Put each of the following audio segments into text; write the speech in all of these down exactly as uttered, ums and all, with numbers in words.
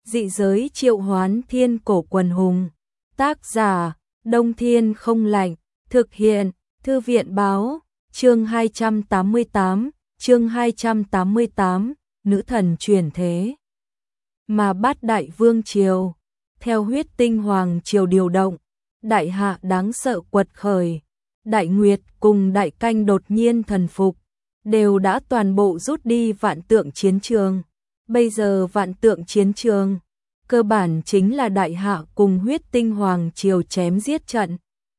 Dị giới triệu hoán thiên cổ quần hùng. Tác giả, Đông Thiên không lạnh. Thực hiện, Thư viện báo. Chương hai trăm tám mươi tám, chương hai trăm tám mươi tám, nữ thần chuyển thế. Mà Bát Đại Vương Triều, theo huyết tinh hoàng triều điều động, đại hạ đáng sợ quật khởi. Đại Nguyệt cùng Đại Canh đột nhiên thần phục, đều đã toàn bộ rút đi vạn tượng chiến trường. Bây giờ vạn tượng chiến trường, cơ bản chính là đại hạ cùng huyết tinh hoàng triều chém giết trận.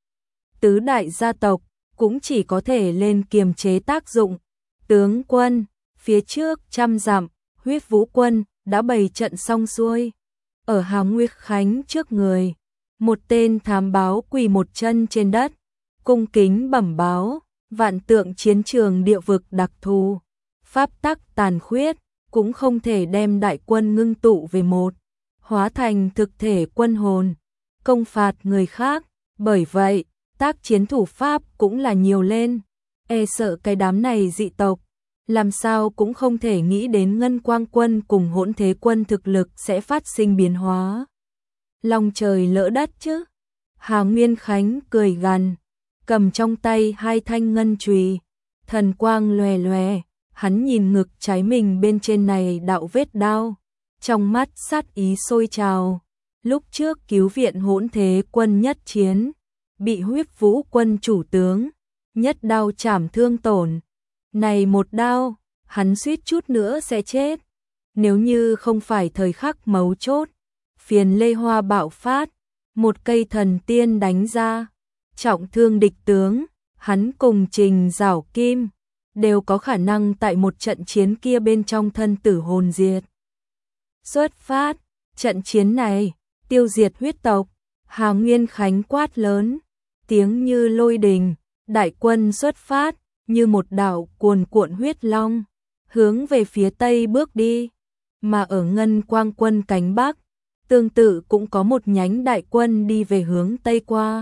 Tứ đại gia tộc cũng chỉ có thể lên kiềm chế tác dụng. Tướng quân, phía trước trăm dặm, huyết vũ quân đã bày trận xong xuôi. Ở Hào Nguyệt Khánh trước người, một tên thám báo quỳ một chân trên đất, cung kính bẩm báo, vạn tượng chiến trường địa vực đặc thù, pháp tắc tàn khuyết, cũng không thể đem đại quân ngưng tụ về một, hóa thành thực thể quân hồn, công phạt người khác, bởi vậy, tác chiến thủ pháp cũng là nhiều lên, e sợ cái đám này dị tộc, làm sao cũng không thể nghĩ đến Ngân Quang quân cùng Hỗn Thế quân thực lực sẽ phát sinh biến hóa. Lòng trời lỡ đất chứ. Hà Nguyên Khánh cười gằn, cầm trong tay hai thanh ngân chùy, thần quang lòe lòe, hắn nhìn ngực trái mình bên trên này đạo vết đao, trong mắt sát ý sôi trào. Lúc trước cứu viện Hỗn Thế quân nhất chiến, bị huyết vũ quân chủ tướng nhất đao chảm thương tổn. Này một đao, hắn suýt chút nữa sẽ chết. Nếu như không phải thời khắc mấu chốt, phiền lê hoa bạo phát, một cây thần tiên đánh ra, trọng thương địch tướng, hắn cùng Trình Giảo Kim đều có khả năng tại một trận chiến kia bên trong thân tử hồn diệt. Xuất phát, trận chiến này, tiêu diệt huyết tộc. Hà Nguyên Khánh quát lớn, tiếng như lôi đình, đại quân xuất phát, như một đạo cuồn cuộn huyết long, hướng về phía tây bước đi. Mà ở Ngân Quang quân cánh bắc, tương tự cũng có một nhánh đại quân đi về hướng tây qua.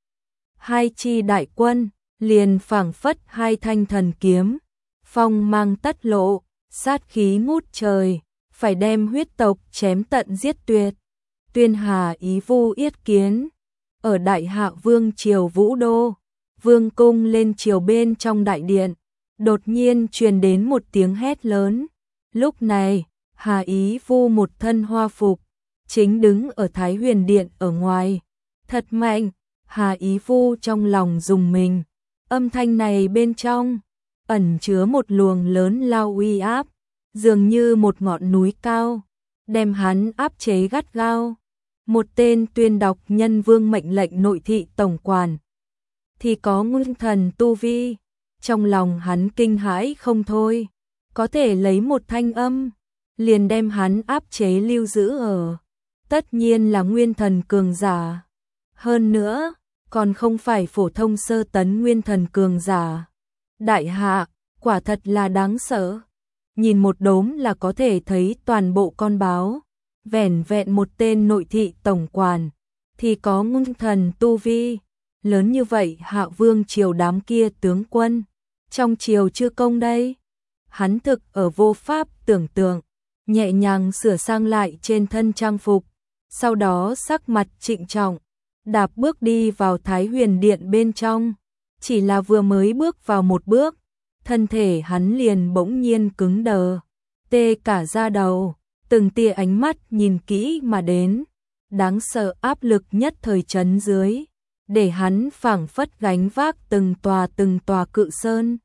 Hai chi đại quân, liền phảng phất hai thanh thần kiếm, phong mang tất lộ, sát khí ngút trời, phải đem huyết tộc chém tận giết tuyệt. Tuyên Hà Ý Vu yết kiến, ở Đại Hạ Vương triều Vũ Đô, Vương cung lên triều bên trong đại điện, đột nhiên truyền đến một tiếng hét lớn. Lúc này, Hà Ý Vu một thân hoa phục, chính đứng ở Thái Huyền điện ở ngoài. Thật mạnh, Hà Ý Vu trong lòng rùng mình. Âm thanh này bên trong ẩn chứa một luồng lớn lao uy áp, dường như một ngọn núi cao, đem hắn áp chế gắt gao. Một tên tuyên đọc nhân vương mệnh lệnh nội thị tổng quản, thì có nguyên thần tu vi, trong lòng hắn kinh hãi không thôi, có thể lấy một thanh âm, liền đem hắn áp chế lưu giữ ở. Tất nhiên là nguyên thần cường giả. Hơn nữa, còn không phải phổ thông sơ tấn nguyên thần cường giả. Đại hạ, quả thật là đáng sợ. Nhìn một đốm là có thể thấy toàn bộ con báo. Vẻn vẹn một tên nội thị tổng quản, thì có nguyên thần tu vi. Lớn như vậy Hạ Vương triều đám kia tướng quân, trong triều chưa công đây. Hắn thực ở vô pháp tưởng tượng, nhẹ nhàng sửa sang lại trên thân trang phục, sau đó sắc mặt trịnh trọng, đạp bước đi vào Thái Huyền điện bên trong. Chỉ là vừa mới bước vào một bước, thân thể hắn liền bỗng nhiên cứng đờ, tê cả da đầu, từng tia ánh mắt nhìn kỹ mà đến, đáng sợ áp lực nhất thời chấn dưới, để hắn phảng phất gánh vác từng tòa từng tòa cự sơn.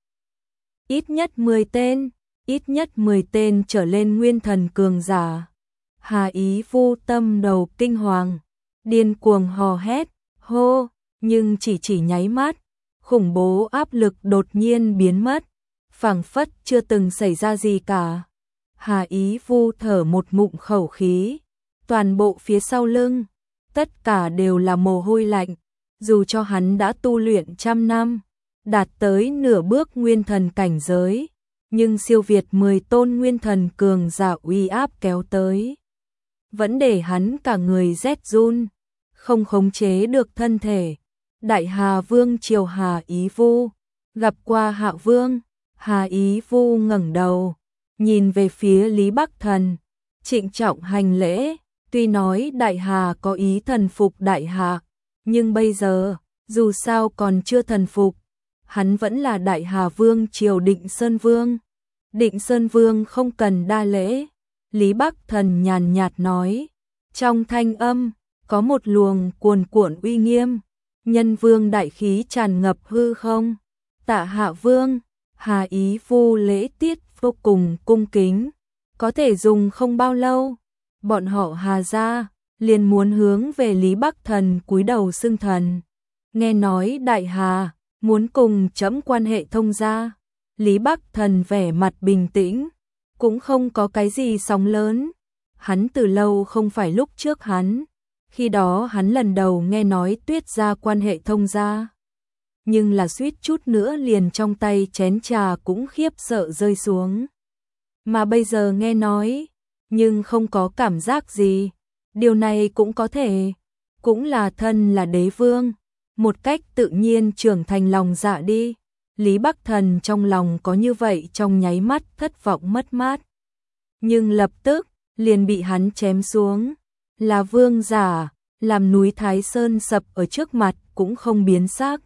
Ít nhất mười tên, ít nhất mười tên trở lên nguyên thần cường giả. Hà Ý Vu tâm đầu kinh hoàng, điên cuồng hò hét, hô, nhưng chỉ chỉ nháy mắt, khủng bố áp lực đột nhiên biến mất, phảng phất chưa từng xảy ra gì cả. Hà Ý Vu thở một ngụm khẩu khí, toàn bộ phía sau lưng, tất cả đều là mồ hôi lạnh, dù cho hắn đã tu luyện trăm năm, đạt tới nửa bước nguyên thần cảnh giới, nhưng siêu việt mười tôn nguyên thần cường giả uy áp kéo tới, vẫn để hắn cả người rét run, không khống chế được thân thể. Đại Hà Vương triều Hà Ý Vu gặp qua Hạ Vương. Hà Ý Vu ngẩng đầu, nhìn về phía Lý Bắc Thần, trịnh trọng hành lễ, Tuy nói Đại Hà có ý thần phục Đại Hạ, nhưng bây giờ, dù sao còn chưa thần phục, hắn vẫn là Đại Hà Vương triều Định Sơn Vương. Định Sơn Vương không cần đa lễ, Lý Bắc Thần nhàn nhạt nói, trong thanh âm có một luồng cuồn cuộn uy nghiêm, nhân vương đại khí tràn ngập hư không. Tạ Hạ Vương, Hà Ý Phu lễ tiết vô cùng cung kính, có thể dùng không bao lâu, bọn họ Hà gia liền muốn hướng về Lý Bắc Thần cúi đầu xưng thần. Nghe nói Đại Hà muốn cùng trẫm quan hệ thông gia, Lý Bắc Thần vẻ mặt bình tĩnh, cũng không có cái gì sóng lớn. Hắn từ lâu không phải lúc trước hắn, khi đó hắn lần đầu nghe nói Tuyết gia quan hệ thông gia, nhưng là suýt chút nữa liền trong tay chén trà cũng khiếp sợ rơi xuống. Mà bây giờ nghe nói, nhưng không có cảm giác gì, điều này cũng có thể, cũng là thân là đế vương, một cách tự nhiên trưởng thành lòng dạ đi. Lý Bắc Thần trong lòng có như vậy trong nháy mắt thất vọng mất mát, nhưng lập tức liền bị hắn chém xuống, là vương giả, làm núi Thái Sơn sập ở trước mặt cũng không biến sắc.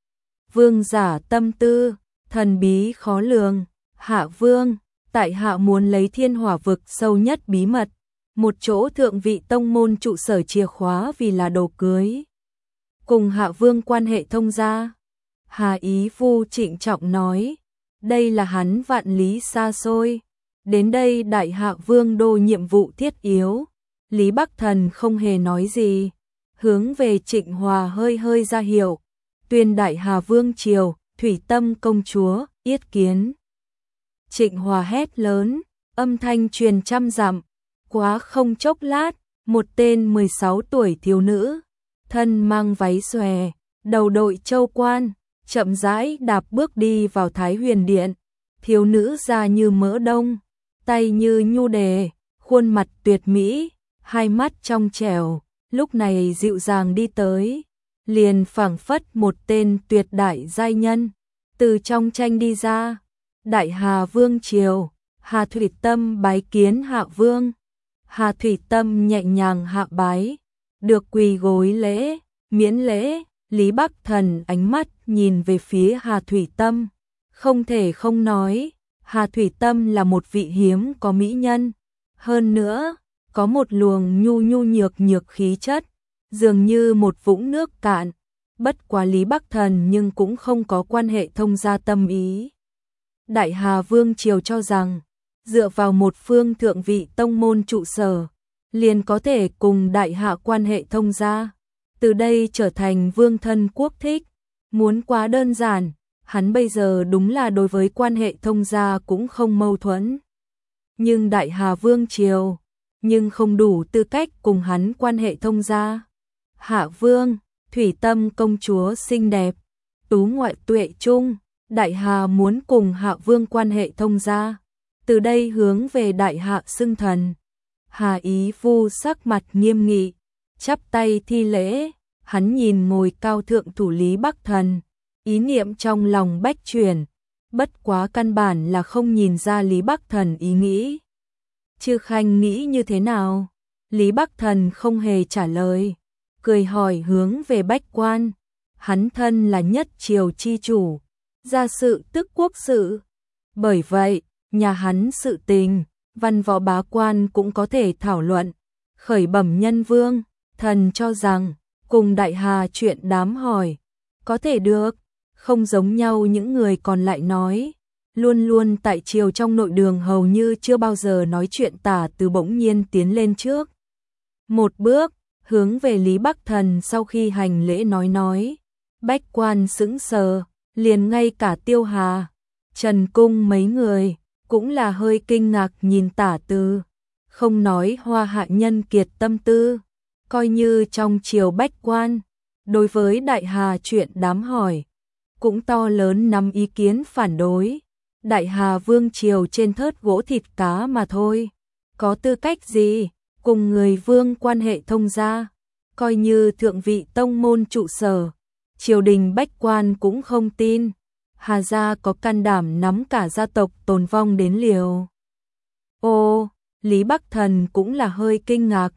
Vương giả tâm tư, thần bí khó lường, Hạ Vương, tại Hạ muốn lấy Thiên Hỏa vực sâu nhất bí mật, một chỗ thượng vị tông môn trụ sở chìa khóa vì là đồ cưới. Cùng Hạ Vương quan hệ thông gia. Hà Ý Phu trịnh trọng nói, đây là hắn vạn lý xa xôi, đến đây Đại Hạ Vương đô nhiệm vụ thiết yếu. Lý Bắc Thần không hề nói gì, hướng về Trịnh Hòa hơi hơi ra hiệu, tuyên Đại Hà Vương triều, Thủy Tâm công chúa, yết kiến. Trịnh Hòa hét lớn, âm thanh truyền trăm dặm, quá không chốc lát, một tên mười sáu tuổi thiếu nữ, thân mang váy xòe, đầu đội châu quan, chậm rãi đạp bước đi vào Thái Huyền Điện. Thiếu nữ da như mỡ đông, tay như nhu đề, khuôn mặt tuyệt mỹ, hai mắt trong trẻo, lúc này dịu dàng đi tới, liền phảng phất một tên tuyệt đại giai nhân, từ trong tranh đi ra. Đại Hà Vương triều, Hà Thủy Tâm bái kiến Hạ Vương. Hà Thủy Tâm nhẹ nhàng hạ bái, được quỳ gối lễ, miễn lễ. Lý Bắc Thần ánh mắt nhìn về phía Hà Thủy Tâm, không thể không nói, Hà Thủy Tâm là một vị hiếm có mỹ nhân, hơn nữa, có một luồng nhu nhu nhược nhược khí chất, dường như một vũng nước cạn, bất quá Lý Bắc Thần nhưng cũng không có quan hệ thông gia tâm ý. Đại Hà Vương triều cho rằng, dựa vào một phương thượng vị tông môn trụ sở, liền có thể cùng Đại Hạ quan hệ thông gia, từ đây trở thành vương thân quốc thích, muốn quá đơn giản, hắn bây giờ đúng là đối với quan hệ thông gia cũng không mâu thuẫn. Nhưng Đại Hà Vương triều, nhưng không đủ tư cách cùng hắn quan hệ thông gia. Hạ Vương, Thủy Tâm công chúa xinh đẹp, tú ngoại tuệ trung, Đại Hà muốn cùng Hạ Vương quan hệ thông gia, từ đây hướng về Đại Hạ xưng thần. Hà Ý Phu sắc mặt nghiêm nghị, chắp tay thi lễ, hắn nhìn ngồi cao thượng thủ Lý Bắc Thần, ý niệm trong lòng bách chuyển, bất quá căn bản là không nhìn ra Lý Bắc Thần ý nghĩ. Chư Khanh nghĩ như thế nào? Lý Bắc Thần không hề trả lời, cười hỏi hướng về Bách Quan, hắn thân là nhất triều chi chủ, gia sự tức quốc sự, bởi vậy, nhà hắn sự tình, văn võ bá quan cũng có thể thảo luận. Khởi bẩm nhân vương, thần cho rằng, cùng Đại Hà chuyện đám hỏi, có thể được, không giống nhau những người còn lại nói, luôn luôn tại triều trong nội đường hầu như chưa bao giờ nói chuyện tả từ bỗng nhiên tiến lên trước. Một bước, hướng về Lý Bắc Thần sau khi hành lễ nói nói, Bách Quan sững sờ, liền ngay cả Tiêu Hà, Trần Cung mấy người, cũng là hơi kinh ngạc nhìn tả từ, không nói hoa hạ nhân kiệt tâm tư, coi như trong triều Bách Quan, đối với Đại Hà chuyện đám hỏi, cũng to lớn nắm ý kiến phản đối. Đại Hà Vương triều trên thớt gỗ thịt cá mà thôi, có tư cách gì cùng người vương quan hệ thông gia, coi như thượng vị tông môn trụ sở, triều đình Bách Quan cũng không tin. Hà gia có can đảm nắm cả gia tộc tồn vong đến liều. Ô, Lý Bắc Thần cũng là hơi kinh ngạc,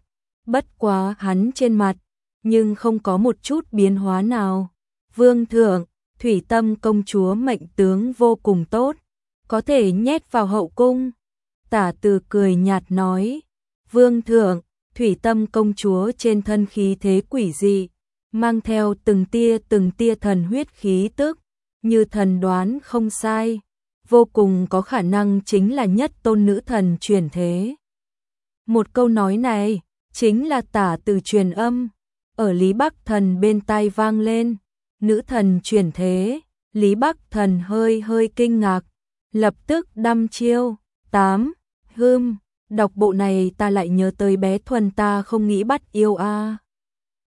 bất quá hắn trên mặt, nhưng không có một chút biến hóa nào. Vương thượng, Thủy Tâm công chúa mệnh tướng vô cùng tốt, có thể nhét vào hậu cung. Tả Từ cười nhạt nói, Vương thượng, Thủy Tâm công chúa trên thân khí thế quỷ dị, mang theo từng tia từng tia thần huyết khí tức, như thần đoán không sai, vô cùng có khả năng chính là nhất tôn nữ thần chuyển thế. Một câu nói này, chính là Tả Từ truyền âm, ở Lý Bắc Thần bên tai vang lên, nữ thần chuyển thế. Lý Bắc Thần hơi hơi kinh ngạc, lập tức đăm chiêu. Tám. Hưm, đọc bộ này ta lại nhớ tới bé Thuần ta không nghĩ bắt yêu a. À.